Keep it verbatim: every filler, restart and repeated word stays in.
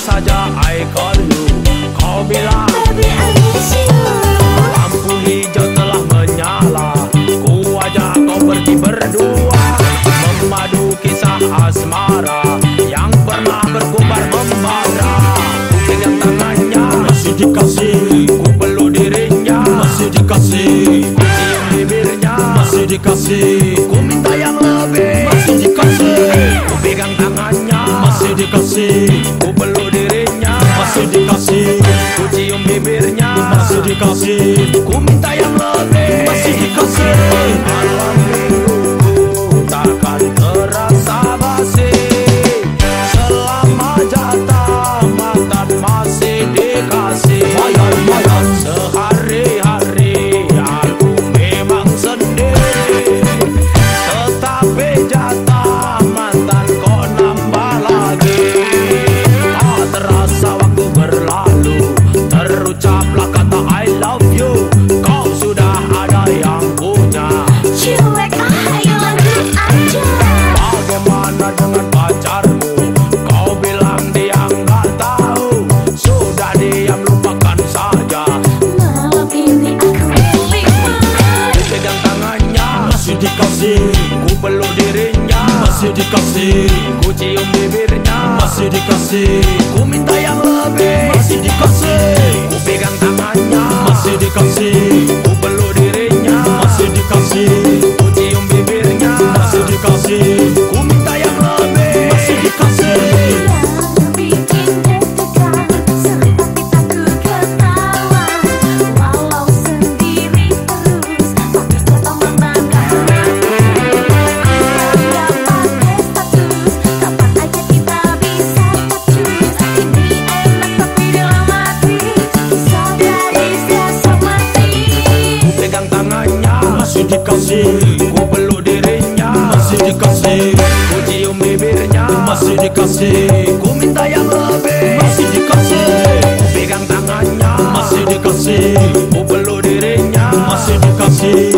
saja I call you. Kau bilang Baby I miss you. lampu hijau telah menyala, ku ajak kau pergi berdua, memadu kisah asmara yang pernah berkobar membara. Ku pegang tangannya, masih dikasih. ku peluk dirinya, Masih dikasih. ku cium bibirnya, Masih dikasih. ku minta yang lebih. Masih dikasih. Ku pegang tangannya, Masih dikasih. ku peluk dirinya, Masih dikasih. ku cium bibirnya, Masih dikasih. ku minta yang lebih. Masih dikasih. Malam mingguku takkan terasa basi selama jatah mantan masih dikasih. Mayan, mayan. Sehari-hari aku memang sendiri, tetapi jatah mantan kok nambah lagi. Tak terasa waktu berlalu, terucaplah kata I love you. Kau sudah ada yang punya. Cuek ayo lanjut aja. Bagaimana dengan pacarmu? Kau bilang dia nggak tahu. Sudah diam, lupakan saja. Malam ini aku milikmu. Ku pegang tangannya, Masih dikasih. ku peluk dirinya, Masih dikasih. ku cium bibirnya, Masih dikasih. ku minta yang lebih. Masih dikasih. Ku pegang tangannya, Masih dikasih. ku peluk dirinya, Masih dikasih. ku cium bibirnya, Masih dikasih. ku minta yang lebih. Masih dikasih. Yang bikin deg-degan seperti takut ketawa. Walau sendiri terus tapi tetap membanggakan. Anggap pakai status, kapan aja kita bisa touch. Ini enak tapi dalam hati, kisah gadis dasar mati. Ku pegang tangannya, Masih dikasih. ku peluk dirinya, Masih dikasih. ku cium bibirnya, Masih dikasih. ku minta yang lebih. Masih dikasih. Ku pegang tangannya, Masih dikasih. ku peluk dirinya, Masih dikasih.